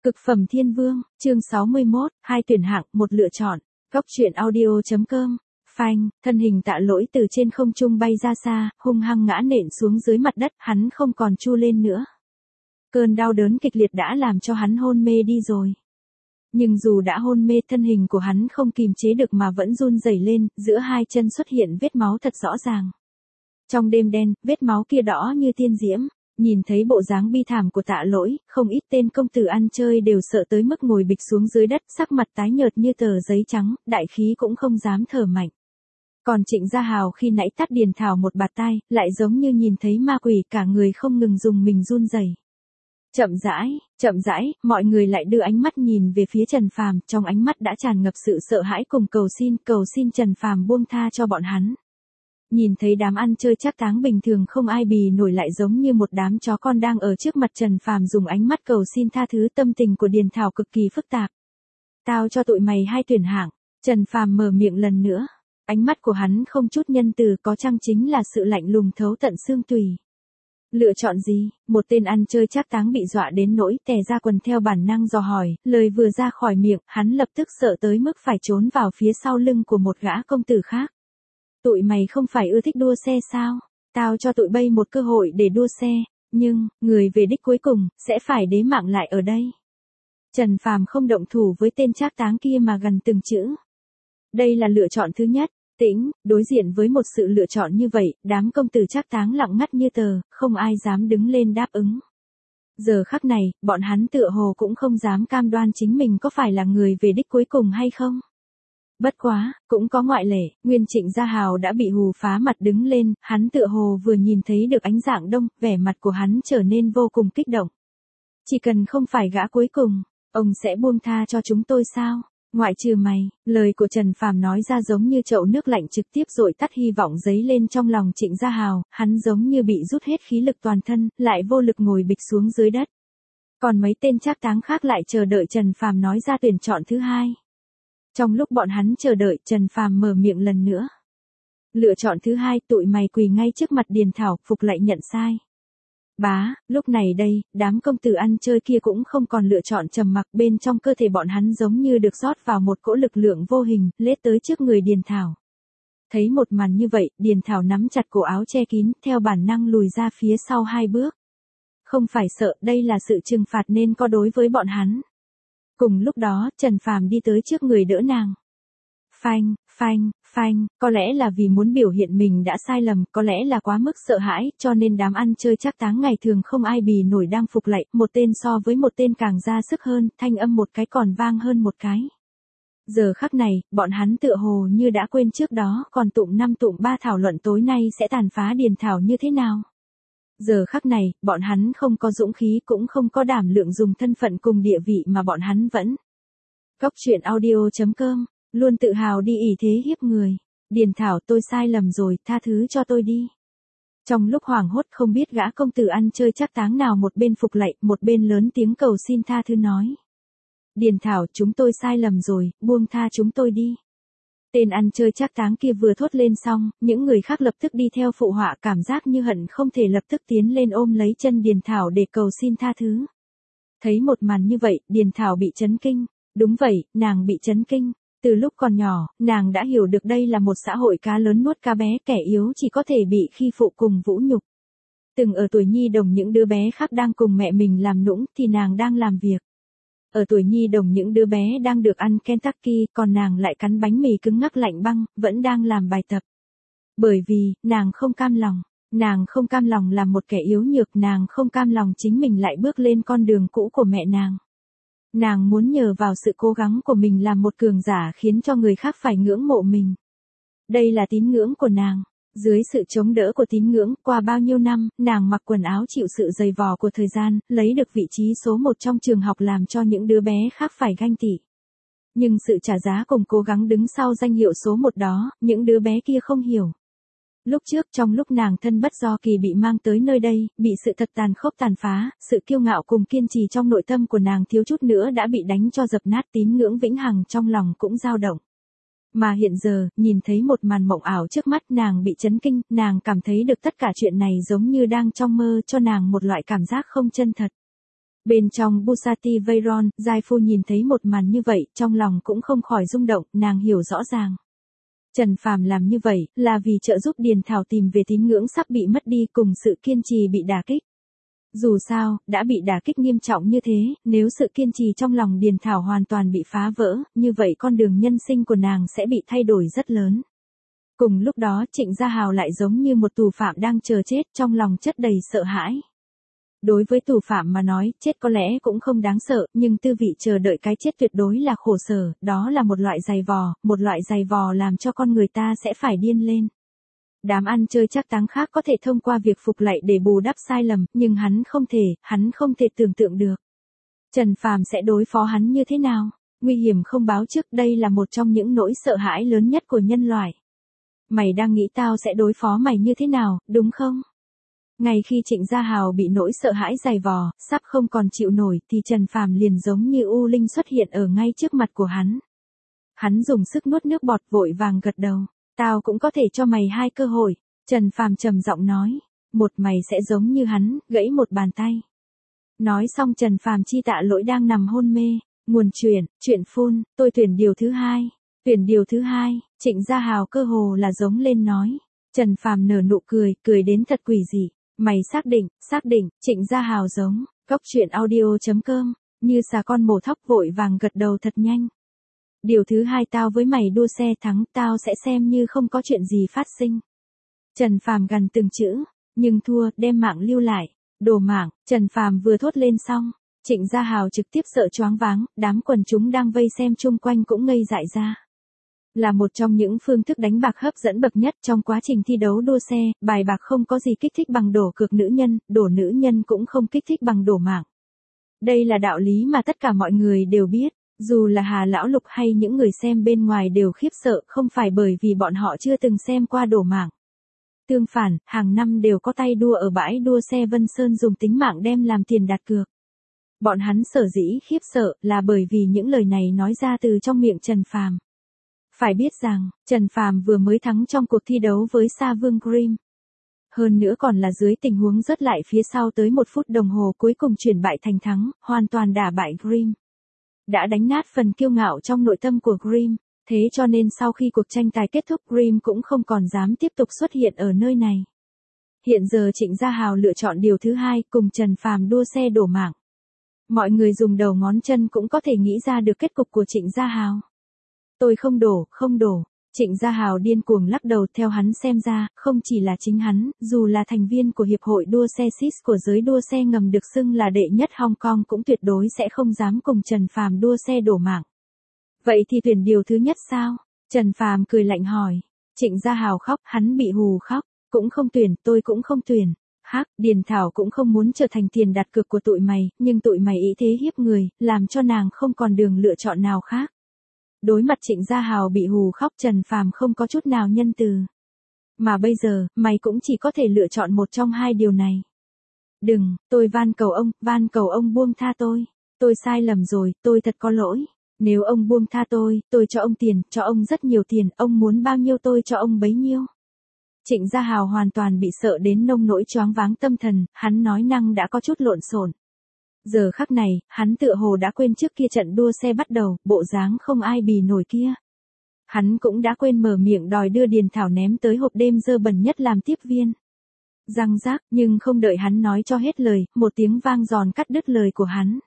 Cực phẩm thiên vương, chương 61, hai tuyển hạng, một lựa chọn. Góc truyện audio.com. Phanh, thân hình Tạ Lỗi từ trên không trung bay ra xa, hung hăng ngã nện xuống dưới mặt đất, hắn không còn chu lên nữa. Cơn đau đớn kịch liệt đã làm cho hắn hôn mê đi rồi. Nhưng dù đã hôn mê, thân hình của hắn không kìm chế được mà vẫn run rẩy lên, giữa hai chân xuất hiện vết máu thật rõ ràng. Trong đêm đen, vết máu kia đỏ như tiên diễm. Nhìn thấy bộ dáng bi thảm của Tạ Lỗi, không ít tên công tử ăn chơi đều sợ tới mức ngồi bịch xuống dưới đất, sắc mặt tái nhợt như tờ giấy trắng, đại khí cũng không dám thở mạnh. Còn Trịnh Gia Hào khi nãy tát Điền Thảo một bạt tai, lại giống như nhìn thấy ma quỷ, cả người không ngừng dùng mình run rẩy. Chậm rãi, mọi người lại đưa ánh mắt nhìn về phía Trần Phàm, trong ánh mắt đã tràn ngập sự sợ hãi cùng cầu xin Trần Phàm buông tha cho bọn hắn. Nhìn thấy đám ăn chơi trác táng bình thường không ai bì nổi lại giống như một đám chó con đang ở trước mặt Trần Phàm dùng ánh mắt cầu xin tha thứ, tâm tình của Điền Thảo cực kỳ phức tạp. Tao cho tụi mày hai tuyển hạng, Trần Phàm mở miệng lần nữa. Ánh mắt của hắn không chút nhân từ, có chăng chính là sự lạnh lùng thấu tận xương tủy. Lựa chọn gì? Một tên ăn chơi trác táng bị dọa đến nỗi tè ra quần theo bản năng dò hỏi, lời vừa ra khỏi miệng, hắn lập tức sợ tới mức phải trốn vào phía sau lưng của một gã công tử khác. Tụi mày không phải ưa thích đua xe sao? Tao cho tụi bay một cơ hội để đua xe, nhưng, người về đích cuối cùng, sẽ phải đế mạng lại ở đây. Trần Phàm không động thủ với tên trác táng kia mà gần từng chữ. Đây là lựa chọn thứ nhất. Tĩnh, đối diện với một sự lựa chọn như vậy, đám công tử trác táng lặng ngắt như tờ, không ai dám đứng lên đáp ứng. Giờ khắc này, bọn hắn tựa hồ cũng không dám cam đoan chính mình có phải là người về đích cuối cùng hay không. Bất quá, cũng có ngoại lệ, Nguyên Trịnh Gia Hào đã bị hù phá mặt đứng lên, hắn tựa hồ vừa nhìn thấy được ánh dạng đông, vẻ mặt của hắn trở nên vô cùng kích động. Chỉ cần không phải gã cuối cùng, ông sẽ buông tha cho chúng tôi sao? Ngoại trừ mày, lời của Trần Phàm nói ra giống như chậu nước lạnh trực tiếp dội tắt hy vọng dấy lên trong lòng Trịnh Gia Hào, hắn giống như bị rút hết khí lực toàn thân, lại vô lực ngồi bịch xuống dưới đất. Còn mấy tên trác táng khác lại chờ đợi Trần Phàm nói ra tuyển chọn thứ hai. Trong lúc bọn hắn chờ đợi, Trần Phàm mở miệng lần nữa. Lựa chọn thứ hai, tụi mày quỳ ngay trước mặt Điền Thảo, phục lại nhận sai. Bá, lúc này đây, đám công tử ăn chơi kia cũng không còn lựa chọn trầm mặc, bên trong cơ thể bọn hắn giống như được rót vào một cỗ lực lượng vô hình, lết tới trước người Điền Thảo. Thấy một màn như vậy, Điền Thảo nắm chặt cổ áo che kín, theo bản năng lùi ra phía sau hai bước. Không phải sợ, đây là sự trừng phạt nên có đối với bọn hắn. Cùng lúc đó, Trần Phàm đi tới trước người đỡ nàng. Phanh, có lẽ là vì muốn biểu hiện mình đã sai lầm, có lẽ là quá mức sợ hãi, cho nên đám ăn chơi trác táng ngày thường không ai bì nổi đang phục lạy, một tên so với một tên càng ra sức hơn, thanh âm một cái còn vang hơn một cái. Giờ khắc này, bọn hắn tựa hồ như đã quên trước đó, còn tụm 5 tụm 3 thảo luận tối nay sẽ tàn phá Điền Thảo như thế nào. Giờ khắc này, bọn hắn không có dũng khí cũng không có đảm lượng dùng thân phận cùng địa vị mà bọn hắn vẫn. Góc truyện audio.com, luôn tự hào đi ỷ thế hiếp người. Điền Thảo, tôi sai lầm rồi, tha thứ cho tôi đi. Trong lúc hoảng hốt không biết gã công tử ăn chơi trác táng nào một bên phục lạy, một bên lớn tiếng cầu xin tha thứ nói. Điền Thảo, chúng tôi sai lầm rồi, buông tha chúng tôi đi. Tên ăn chơi trác táng kia vừa thốt lên xong, những người khác lập tức đi theo phụ họa, cảm giác như hận không thể lập tức tiến lên ôm lấy chân Điền Thảo để cầu xin tha thứ. Thấy một màn như vậy, Điền Thảo bị chấn kinh. Đúng vậy, nàng bị chấn kinh. Từ lúc còn nhỏ, nàng đã hiểu được đây là một xã hội cá lớn nuốt cá bé, kẻ yếu chỉ có thể bị khi phụ cùng vũ nhục. Từng ở tuổi nhi đồng những đứa bé khác đang cùng mẹ mình làm nũng thì nàng đang làm việc. Ở tuổi nhi đồng những đứa bé đang được ăn Kentucky, còn nàng lại cắn bánh mì cứng ngắc lạnh băng, vẫn đang làm bài tập. Bởi vì, nàng không cam lòng làm một kẻ yếu nhược, nàng không cam lòng chính mình lại bước lên con đường cũ của mẹ nàng. Nàng muốn nhờ vào sự cố gắng của mình làm một cường giả khiến cho người khác phải ngưỡng mộ mình. Đây là tín ngưỡng của nàng. Dưới sự chống đỡ của tín ngưỡng, qua bao nhiêu năm, nàng mặc quần áo chịu sự dày vò của thời gian, lấy được vị trí số 1 trong trường học làm cho những đứa bé khác phải ganh tị. Nhưng sự trả giá cùng cố gắng đứng sau danh hiệu số 1 đó, những đứa bé kia không hiểu. Lúc trước trong lúc nàng thân bất do kỳ bị mang tới nơi đây, bị sự thật tàn khốc tàn phá, sự kiêu ngạo cùng kiên trì trong nội tâm của nàng thiếu chút nữa đã bị đánh cho dập nát, tín ngưỡng vĩnh hằng trong lòng cũng dao động. Mà hiện giờ, nhìn thấy một màn mộng ảo trước mắt, nàng bị chấn kinh, nàng cảm thấy được tất cả chuyện này giống như đang trong mơ, cho nàng một loại cảm giác không chân thật. Bên trong Bugatti Veyron, giai phu nhìn thấy một màn như vậy, trong lòng cũng không khỏi rung động, nàng hiểu rõ ràng. Trần Phàm làm như vậy, là vì trợ giúp Điền Thảo tìm về tín ngưỡng sắp bị mất đi cùng sự kiên trì bị đả kích. Dù sao, đã bị đả kích nghiêm trọng như thế, nếu sự kiên trì trong lòng Điền Thảo hoàn toàn bị phá vỡ, như vậy con đường nhân sinh của nàng sẽ bị thay đổi rất lớn. Cùng lúc đó Trịnh Gia Hào lại giống như một tù phạm đang chờ chết, trong lòng chất đầy sợ hãi. Đối với tù phạm mà nói, chết có lẽ cũng không đáng sợ, nhưng tư vị chờ đợi cái chết tuyệt đối là khổ sở, đó là một loại giày vò làm cho con người ta sẽ phải điên lên. Đám ăn chơi trác táng khác có thể thông qua việc phục lạy để bù đắp sai lầm, nhưng hắn không thể tưởng tượng được. Trần Phàm sẽ đối phó hắn như thế nào? Nguy hiểm không báo trước, đây là một trong những nỗi sợ hãi lớn nhất của nhân loại. Mày đang nghĩ tao sẽ đối phó mày như thế nào, đúng không? Ngay khi Trịnh Gia Hào bị nỗi sợ hãi dày vò, sắp không còn chịu nổi thì Trần Phàm liền giống như U Linh xuất hiện ở ngay trước mặt của hắn. Hắn dùng sức nuốt nước bọt vội vàng gật đầu. Tao cũng có thể cho mày 2 cơ hội. Trần Phàm trầm giọng nói. Một mày sẽ giống như hắn, gãy một bàn tay. Nói xong Trần Phàm chi Tạ Lỗi đang nằm hôn mê. Nguồn chuyện phun, tôi tuyển điều thứ 2. Tuyển điều thứ 2, Trịnh Gia Hào cơ hồ là giống lên nói. Trần Phàm nở nụ cười đến thật quỷ dị. Mày xác định, Trịnh Gia Hào giống. Cốc truyện audio.com, như xà con mổ thóc vội vàng gật đầu thật nhanh. Điều thứ 2 tao với mày đua xe thắng, tao sẽ xem như không có chuyện gì phát sinh. Trần Phàm gằn từng chữ, nhưng thua, đem mạng lưu lại. Đồ mạng, Trần Phàm vừa thốt lên xong, Trịnh Gia Hào trực tiếp sợ choáng váng, đám quần chúng đang vây xem chung quanh cũng ngây dại ra. Là một trong những phương thức đánh bạc hấp dẫn bậc nhất trong quá trình thi đấu đua xe, bài bạc không có gì kích thích bằng đổ cược nữ nhân, đổ nữ nhân cũng không kích thích bằng đổ mạng. Đây là đạo lý mà tất cả mọi người đều biết, dù là Hà Lão Lục hay những người xem bên ngoài đều khiếp sợ, không phải bởi vì bọn họ chưa từng xem qua đổ mạng. Tương phản, hàng năm đều có tay đua ở bãi đua xe Vân Sơn dùng tính mạng đem làm tiền đặt cược. Bọn hắn sở dĩ khiếp sợ là bởi vì những lời này nói ra từ trong miệng Trần Phàm. Phải biết rằng, Trần Phàm vừa mới thắng trong cuộc thi đấu với Sa Vương Grimm. Hơn nữa còn là dưới tình huống rớt lại phía sau tới 1 phút đồng hồ cuối cùng chuyển bại thành thắng, hoàn toàn đả bại Grimm. Đã đánh nát phần kiêu ngạo trong nội tâm của Grimm, thế cho nên sau khi cuộc tranh tài kết thúc Grimm cũng không còn dám tiếp tục xuất hiện ở nơi này. Hiện giờ Trịnh Gia Hào lựa chọn điều thứ 2 cùng Trần Phàm đua xe đổ mạng. Mọi người dùng đầu ngón chân cũng có thể nghĩ ra được kết cục của Trịnh Gia Hào. Tôi không đổ. Trịnh Gia Hào điên cuồng lắc đầu, theo hắn xem ra, không chỉ là chính hắn, dù là thành viên của Hiệp hội đua xe SIS của giới đua xe ngầm được xưng là đệ nhất Hong Kong cũng tuyệt đối sẽ không dám cùng Trần Phàm đua xe đổ mạng. Vậy thì tuyển điều thứ nhất sao? Trần Phàm cười lạnh hỏi. Trịnh Gia Hào khóc, hắn bị hù khóc. Cũng không tuyển, tôi cũng không tuyển. Hắc, Điền Thảo cũng không muốn trở thành tiền đặt cược của tụi mày, nhưng tụi mày ý thế hiếp người, làm cho nàng không còn đường lựa chọn nào khác. Đối mặt Trịnh Gia Hào bị hù khóc, Trần Phàm không có chút nào nhân từ. Mà bây giờ, mày cũng chỉ có thể lựa chọn một trong 2 điều này. Đừng, tôi van cầu ông buông tha tôi. Tôi sai lầm rồi, tôi thật có lỗi. Nếu ông buông tha tôi cho ông tiền, cho ông rất nhiều tiền, ông muốn bao nhiêu tôi cho ông bấy nhiêu. Trịnh Gia Hào hoàn toàn bị sợ đến nông nỗi choáng váng tâm thần, hắn nói năng đã có chút lộn xộn. Giờ khắc này, hắn tựa hồ đã quên trước kia trận đua xe bắt đầu, bộ dáng không ai bì nổi kia. Hắn cũng đã quên mở miệng đòi đưa Điền Thảo ném tới hộp đêm dơ bẩn nhất làm tiếp viên. Răng rác, nhưng không đợi hắn nói cho hết lời, một tiếng vang giòn cắt đứt lời của hắn.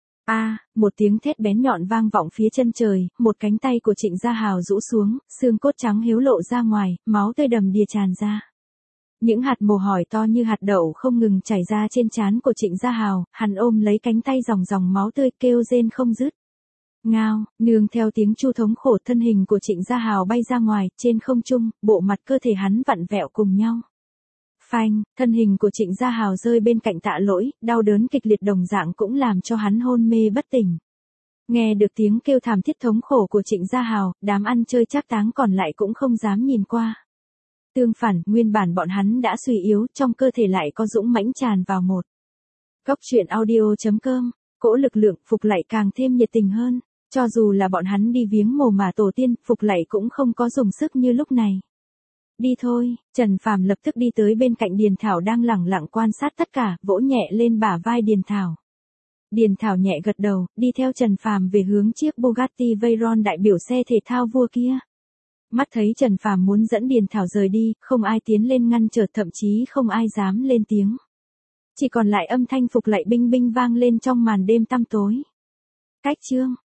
Một tiếng thét bén nhọn vang vọng phía chân trời, một cánh tay của Trịnh Gia Hào rũ xuống, xương cốt trắng hiếu lộ ra ngoài, máu tươi đầm đìa tràn ra. Những hạt mồ hỏi to như hạt đậu không ngừng chảy ra trên trán của Trịnh Gia Hào, hắn ôm lấy cánh tay dòng máu tươi kêu rên không dứt. Ngao, nương theo tiếng chu thống khổ, thân hình của Trịnh Gia Hào bay ra ngoài, trên không trung, bộ mặt cơ thể hắn vặn vẹo cùng nhau. Phanh, thân hình của Trịnh Gia Hào rơi bên cạnh Tạ Lỗi, đau đớn kịch liệt đồng dạng cũng làm cho hắn hôn mê bất tỉnh. Nghe được tiếng kêu thảm thiết thống khổ của Trịnh Gia Hào, đám ăn chơi trác táng còn lại cũng không dám nhìn qua. Tương phản, nguyên bản bọn hắn đã suy yếu, trong cơ thể lại có dũng mãnh tràn vào một. Cốc truyện audio.com, cỗ lực lượng phục lạy càng thêm nhiệt tình hơn, cho dù là bọn hắn đi viếng mồ mả tổ tiên, phục lạy cũng không có dùng sức như lúc này. Đi thôi, Trần Phàm lập tức đi tới bên cạnh Điền Thảo đang lẳng lặng quan sát tất cả, vỗ nhẹ lên bả vai Điền Thảo. Điền Thảo nhẹ gật đầu, đi theo Trần Phàm về hướng chiếc Bugatti Veyron đại biểu xe thể thao vua kia. Mắt thấy Trần Phàm muốn dẫn Điền Thảo rời đi, không ai tiến lên ngăn trở, thậm chí không ai dám lên tiếng. Chỉ còn lại âm thanh phục lạy binh binh vang lên trong màn đêm tăm tối. Cách chương